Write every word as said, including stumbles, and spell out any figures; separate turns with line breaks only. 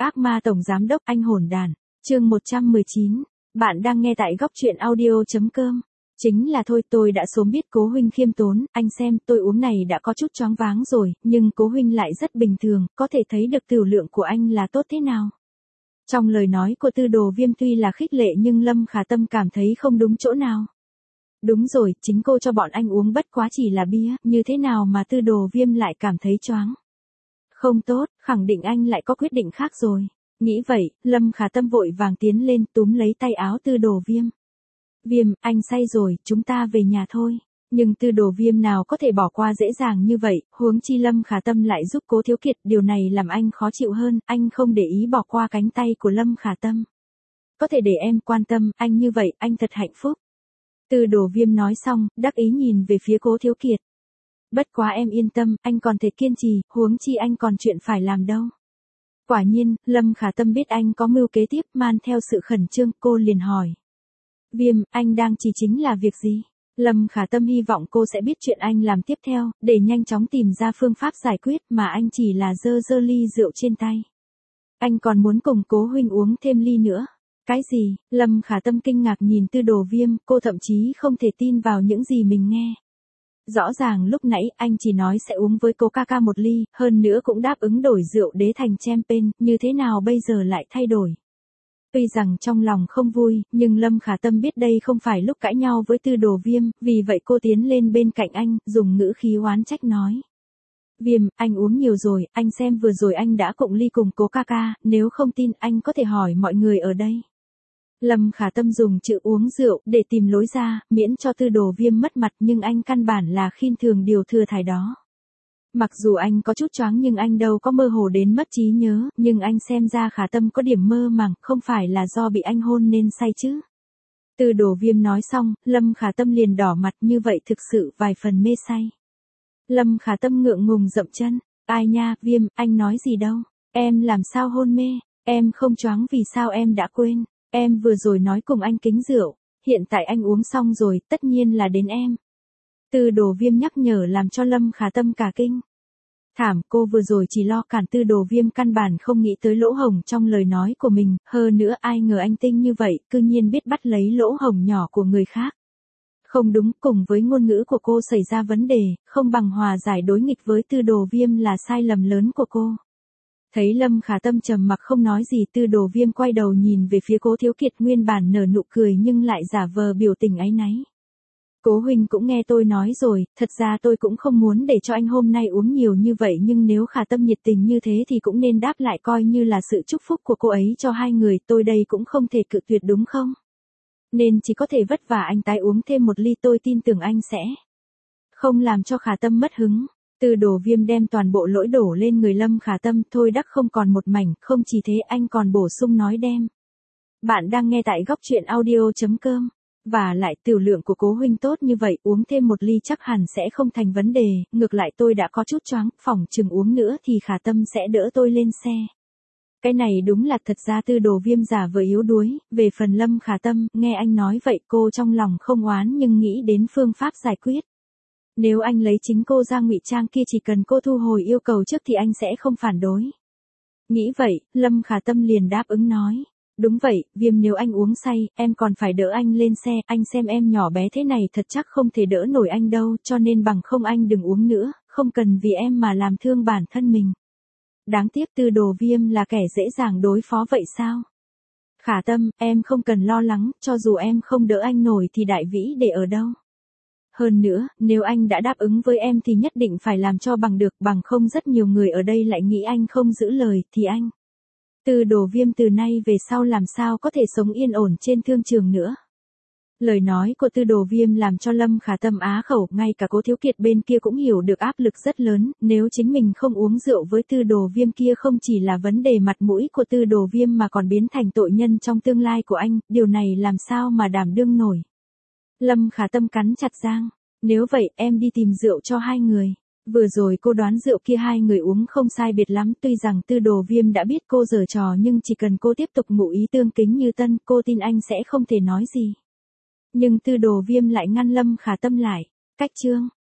Ác ma tổng giám đốc anh hồn đàn. Chương một trăm mười chín. Bạn đang nghe tại góc truyện audio chấm com. Chính là thôi, tôi đã sớm biết Cố huynh khiêm tốn, anh xem, tôi uống này đã có chút choáng váng rồi, nhưng Cố huynh lại rất bình thường, có thể thấy được tiểu lượng của anh là tốt thế nào. Trong lời nói của Tư Đồ Viêm tuy là khích lệ nhưng Lâm Khả Tâm cảm thấy không đúng chỗ nào. Đúng rồi, chính cô cho bọn anh uống bất quá chỉ là bia, như thế nào mà Tư Đồ Viêm lại cảm thấy choáng. Không tốt, khẳng định anh lại có quyết định khác rồi. Nghĩ vậy, Lâm Khả Tâm vội vàng tiến lên túm lấy tay áo Tư Đồ Viêm. Viêm, anh say rồi, chúng ta về nhà thôi. Nhưng Tư Đồ Viêm nào có thể bỏ qua dễ dàng như vậy, huống chi Lâm Khả Tâm lại giúp Cố Thiếu Kiệt, điều này làm anh khó chịu hơn, anh không để ý bỏ qua cánh tay của Lâm Khả Tâm. Có thể để em quan tâm, anh như vậy, anh thật hạnh phúc. Tư Đồ Viêm nói xong, đắc ý nhìn về phía Cố Thiếu Kiệt. Bất quá em yên tâm, anh còn thể kiên trì, huống chi anh còn chuyện phải làm đâu. Quả nhiên, Lâm Khả Tâm biết anh có mưu kế tiếp, man theo sự khẩn trương, cô liền hỏi. Viêm, anh đang chỉ chính là việc gì? Lâm Khả Tâm hy vọng cô sẽ biết chuyện anh làm tiếp theo, để nhanh chóng tìm ra phương pháp giải quyết, mà anh chỉ là dơ dơ ly rượu trên tay. Anh còn muốn cùng Cố huynh uống thêm ly nữa. Cái gì? Lâm Khả Tâm kinh ngạc nhìn Tư Đồ Viêm, cô thậm chí không thể tin vào những gì mình nghe. Rõ ràng lúc nãy anh chỉ nói sẽ uống với Cố ca ca một ly, hơn nữa cũng đáp ứng đổi rượu đế thành champagne, như thế nào bây giờ lại thay đổi. Tuy rằng trong lòng không vui, nhưng Lâm Khả Tâm biết đây không phải lúc cãi nhau với Tư Đồ Viêm, vì vậy cô tiến lên bên cạnh anh, dùng ngữ khí oán trách nói. Viêm, anh uống nhiều rồi, anh xem vừa rồi anh đã cụng ly cùng Cố ca ca, nếu không tin anh có thể hỏi mọi người ở đây. Lâm Khả Tâm dùng chữ uống rượu để tìm lối ra, miễn cho Tư Đồ Viêm mất mặt, nhưng anh căn bản là khinh thường điều thừa thải đó. Mặc dù anh có chút choáng nhưng anh đâu có mơ hồ đến mất trí nhớ, nhưng anh xem ra Khả Tâm có điểm mơ màng, không phải là do bị anh hôn nên say chứ. Tư Đồ Viêm nói xong, Lâm Khả Tâm liền đỏ mặt, như vậy thực sự vài phần mê say. Lâm Khả Tâm ngượng ngùng dậm chân, ai nha, Viêm, anh nói gì đâu, em làm sao hôn mê, em không choáng vì sao em đã quên. Em vừa rồi nói cùng anh kính rượu, hiện tại anh uống xong rồi, tất nhiên là đến em. Tư Đồ Viêm nhắc nhở làm cho Lâm Khả Tâm cả kinh. Thảm, cô vừa rồi chỉ lo cản Tư Đồ Viêm, căn bản không nghĩ tới lỗ hổng trong lời nói của mình, hơn nữa ai ngờ anh tinh như vậy, cư nhiên biết bắt lấy lỗ hổng nhỏ của người khác. Không đúng, cùng với ngôn ngữ của cô xảy ra vấn đề, không bằng hòa giải đối nghịch với Tư Đồ Viêm là sai lầm lớn của cô. Thấy Lâm Khả Tâm trầm mặc không nói gì, Tư Đồ Viêm quay đầu nhìn về phía Cố Thiếu Kiệt, nguyên bản nở nụ cười nhưng lại giả vờ biểu tình áy náy. Cố huynh cũng nghe tôi nói rồi, thật ra tôi cũng không muốn để cho anh hôm nay uống nhiều như vậy, nhưng nếu Khả Tâm nhiệt tình như thế thì cũng nên đáp lại, coi như là sự chúc phúc của cô ấy cho hai người, tôi đây cũng không thể cự tuyệt đúng không? Nên chỉ có thể vất vả anh tái uống thêm một ly, tôi tin tưởng anh sẽ không làm cho Khả Tâm mất hứng. Tư Đồ Viêm đem toàn bộ lỗi đổ lên người Lâm Khả Tâm, thôi đắc không còn một mảnh, không chỉ thế anh còn bổ sung nói đem. Bạn đang nghe tại góc truyện audio chấm com. Và lại tiểu lượng của Cố huynh tốt như vậy, uống thêm một ly chắc hẳn sẽ không thành vấn đề, ngược lại tôi đã có chút choáng, phỏng chừng uống nữa thì Khả Tâm sẽ đỡ tôi lên xe. Cái này đúng là thật ra Tư Đồ Viêm giả vờ yếu đuối, về phần Lâm Khả Tâm, nghe anh nói vậy cô trong lòng không oán nhưng nghĩ đến phương pháp giải quyết. Nếu anh lấy chính cô ra ngụy trang kia, chỉ cần cô thu hồi yêu cầu trước thì anh sẽ không phản đối. Nghĩ vậy, Lâm Khả Tâm liền đáp ứng nói. Đúng vậy, Viêm, nếu anh uống say, em còn phải đỡ anh lên xe, anh xem em nhỏ bé thế này thật chắc không thể đỡ nổi anh đâu, cho nên bằng không anh đừng uống nữa, không cần vì em mà làm thương bản thân mình. Đáng tiếc Tư Đồ Viêm là kẻ dễ dàng đối phó vậy sao? Khả Tâm, em không cần lo lắng, cho dù em không đỡ anh nổi thì đại vĩ để ở đâu. Hơn nữa, nếu anh đã đáp ứng với em thì nhất định phải làm cho bằng được, bằng không rất nhiều người ở đây lại nghĩ anh không giữ lời, thì anh. Tư Đồ Viêm từ nay về sau làm sao có thể sống yên ổn trên thương trường nữa. Lời nói của Tư Đồ Viêm làm cho Lâm Khả Tâm á khẩu, ngay cả Cố Thiếu Kiệt bên kia cũng hiểu được áp lực rất lớn, nếu chính mình không uống rượu với Tư Đồ Viêm kia không chỉ là vấn đề mặt mũi của Tư Đồ Viêm mà còn biến thành tội nhân trong tương lai của anh, điều này làm sao mà đảm đương nổi. Lâm Khả Tâm cắn chặt răng, nếu vậy em đi tìm rượu cho hai người. Vừa rồi cô đoán rượu kia hai người uống không sai biệt lắm, tuy rằng Tư Đồ Viêm đã biết cô giở trò nhưng chỉ cần cô tiếp tục ngụ ý tương kính như tân, cô tin anh sẽ không thể nói gì. Nhưng Tư Đồ Viêm lại ngăn Lâm Khả Tâm lại. Cách chương